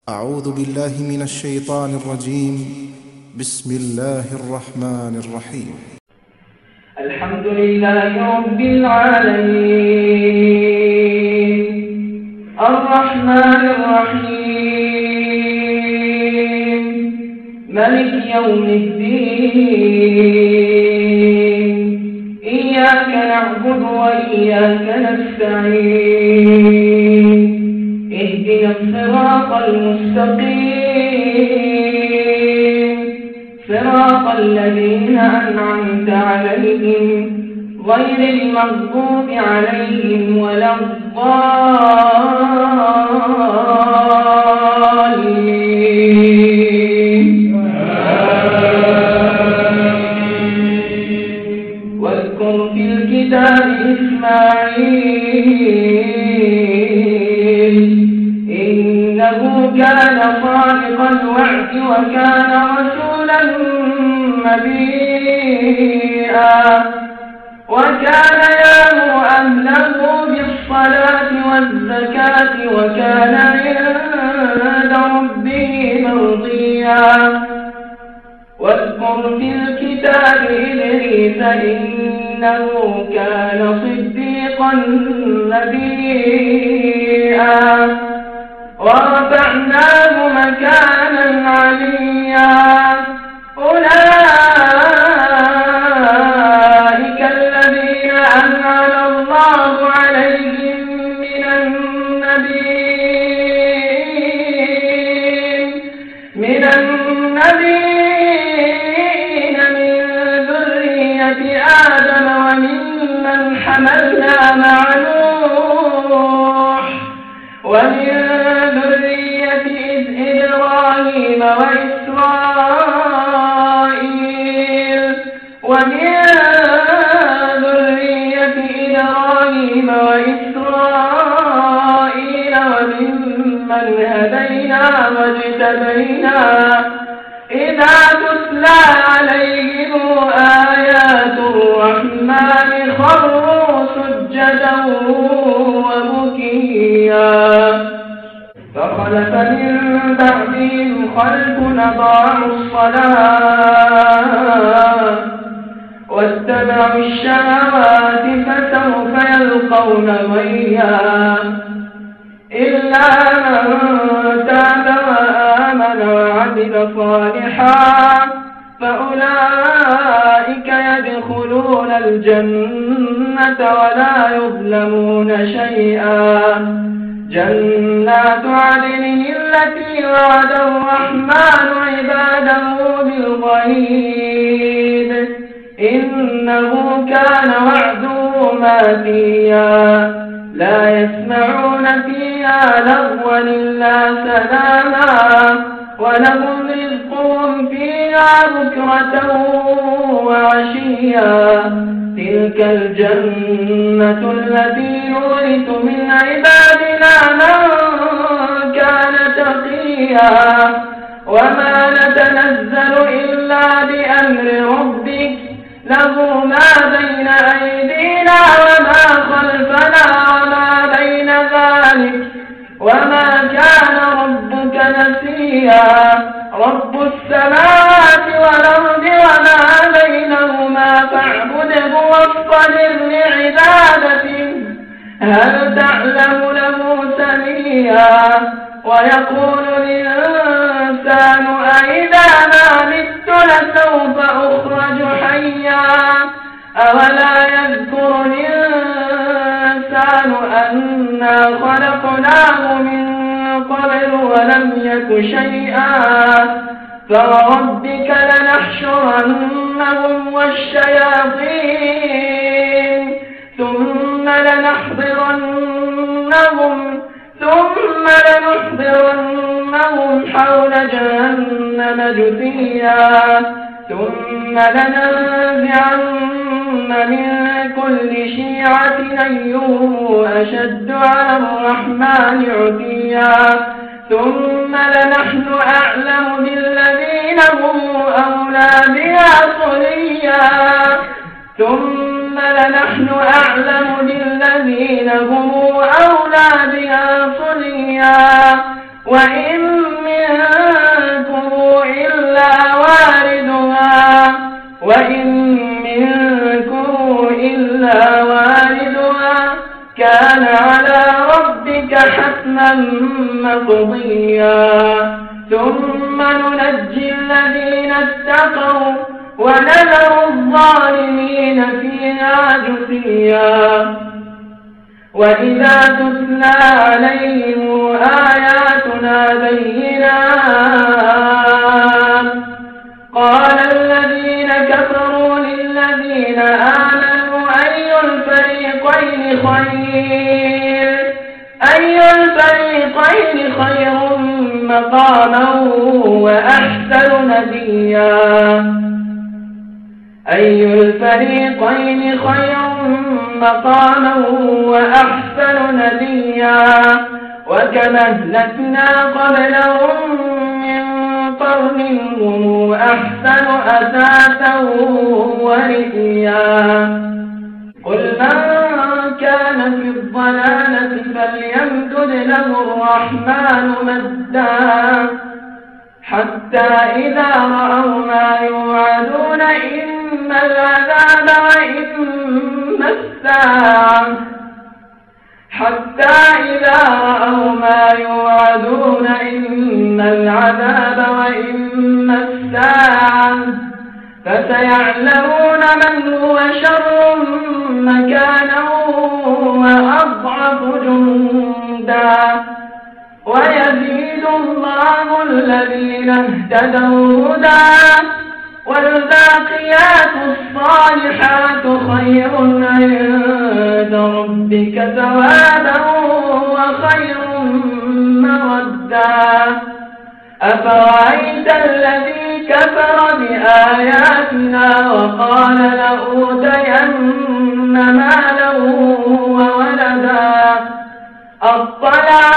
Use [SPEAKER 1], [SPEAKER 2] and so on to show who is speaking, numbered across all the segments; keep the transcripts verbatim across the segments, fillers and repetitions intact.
[SPEAKER 1] أعوذ بالله من الشيطان الرجيم. بسم الله الرحمن الرحيم.
[SPEAKER 2] الحمد لله رب العالمين الرحمن الرحيم ملك يوم الدين إياك نعبد وإياك نستعين اهدنا الصراط المستقيم صراط الذين أنعمت عليهم غير المغضوب عليهم ولا الضالين. واذكر في الكتاب إسماعيل إنه كان صادق الوعد وكان رسولا نبيا وكان يأمر أهله بالصلاة والزكاة وكان عند ربه مرضيا. واذكر في الكتاب إدريس إنه كان صديقا نبيا ورفعناه مكانا عليا. أولئك الذين أنعم الله عليهم من النبيين من النبيين من ذرية آدم وممن حملنا مع نوح ومن ذرية إبراهيم وإسرائيل ومن ذرية إبراهيم وإسرائيل وممن هدينا واجتبينا إذا تتلى عليهم آيات الرحمن خروا سجدا وبكيا. فخلف من بعدهم خلف أضاعوا الصلاة واتبعوا الشهوات فسوف يلقون غيا إلا من تاب وآمن وعمل صالحا فأولئك يدخلون الجنة ولا يظلمون شيئا. جنات عدن التي وعد الرحمن عباده بالغيب إنه كان وعده ماتيا. لا يسمعون فيها لغوا إلا سلاما ولهم رزقهم فيها بكرة وعشيا. تلك الجنة التي نورث من عبادنا من كان تقيا. وما نتنزل إلا بأمر ربك له ما بين أيدينا وما خلفنا وما بين ذلك وما كان ربك نسيا. رب السماوات والأرض وما بينهما فاعبده واصطبر لعبادته هل تعلم له سميا. ويقول الإنسان أإذا ما مت لسوف أخرج حيا. أولا يذكر الإنسان أنا خلقناه من قبل ولم يك شيئا. فوربك لنحشرنهم والشياطين ثم لنحضرنهم ثم لنحضرنهم حول جهنم جثيا. ثم لننزعن من كل شيعة أيهم أشد على الرحمن عتيا. ثم لنحن أعلم بالذين هم أولى بها صليا. ثم لنحن أعلم بالذين هم أولى بها صليا وإن مطيا ثم ننجي الذين اتقوا ونذر الظالمين فيها جثيا وإذا تتلى عليهم آياتنا بينات قال الذين كفروا للذين آمنوا أي الفريقين خير أي الفريقين خير مقاما وأحسن نديا أي الفريقين خير مقاما وأحسن نديا وكما أهلكنا قبلهم من قرن هم أحسن أثاثا ورئيا قل من كان في الضلالة فليمدد له الرحمن مدا حتى إذا رأوا ما يوعدون إما العذاب وإما الساعة حتى إذا رأوا ما يوعدون إما العذاب وإما الساعة فسيعلمون من هو شر مكانا وأضعف جندا ويزيد الله الذين اهتدوا هدى والباقيات الصالحات خير عند ربك ثوابا وخير مردا أفرأيت الذي كفر بآياتنا وقال لأوتين مالا وولدا أطلع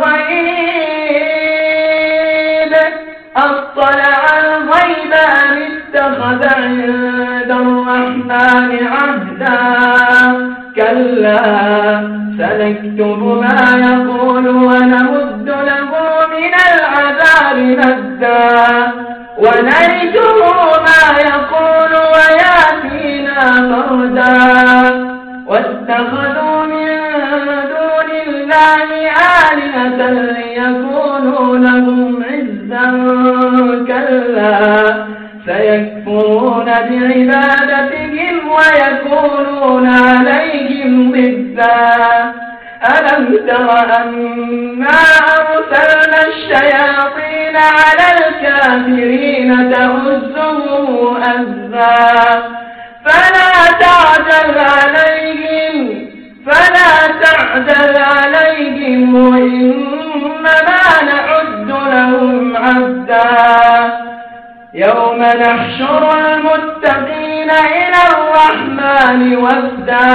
[SPEAKER 2] الغيب أطلع الغيب أم اتخذ عند الرحمن عهدا كلا سنكتب ما يقول ونمد له من العذاب مدا ونرثه ما يقول ويأتينا فردا واتخذوا من دون الله آلهة ليكونوا لهم عزا كلا سيكفرون بعبادتهم ويكونون عليهم ضدا ألم تر أنا أرسلنا الشياطين على الكافرين تؤزهم أزا فلا تعجل عليهم فلا تعجل عليهم وإنما نعد لهم عدا يوم نحشر المتقين إلى الرحمن وفدا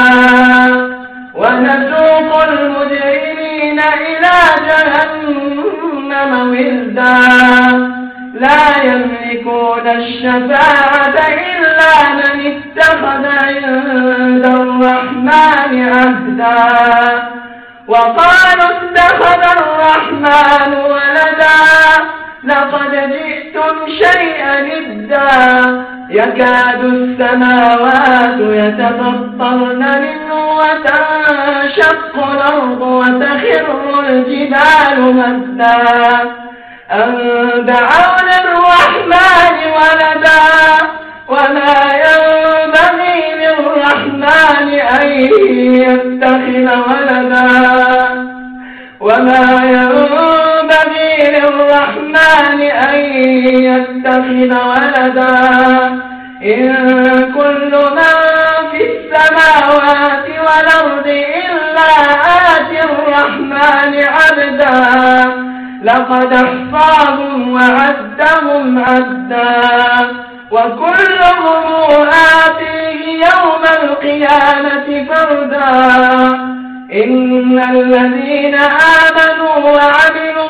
[SPEAKER 2] ونسوق المجرمين إلى جهنم وردا لا يملكون الشفاعة إلا من اتخذ عند الرحمن عهدا وقالوا اتخذ الرحمن ولدا لقد جئتم شيئا إدا يكاد السماوات يتفطرن منه وتنشق الأرض وتخر الجبال هدا أن دعوا للرحمن ولدا وما ينبغي للرحمن أن يتخذ ولدا وما ينبغي للرحمن أن يتخذ ولدا إن كل من في السماوات والأرض إلا آتي الرحمن عبدا لقد احصاهم وعدهم عدا وكلهم آتيه يوم القيامة فردا إن الذين آمنوا وعملوا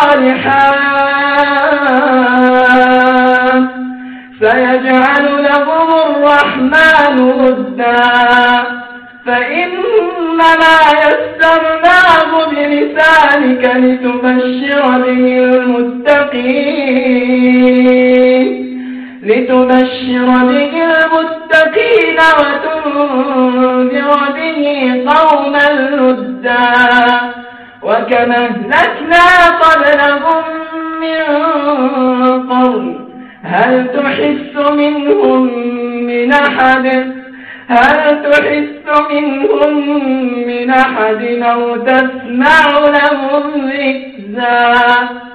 [SPEAKER 2] الصالحات سيجعل لهم الرحمن ودا فإنما يسرناه بلسانك لتبشر به المتقين لتبشر به المتقين وتنذر به قوما لدا وكم أهلكنا قبلهم من قرن هل تحس منهم من أحد هل تحس منهم من أحد أو تسمع لهم ركزا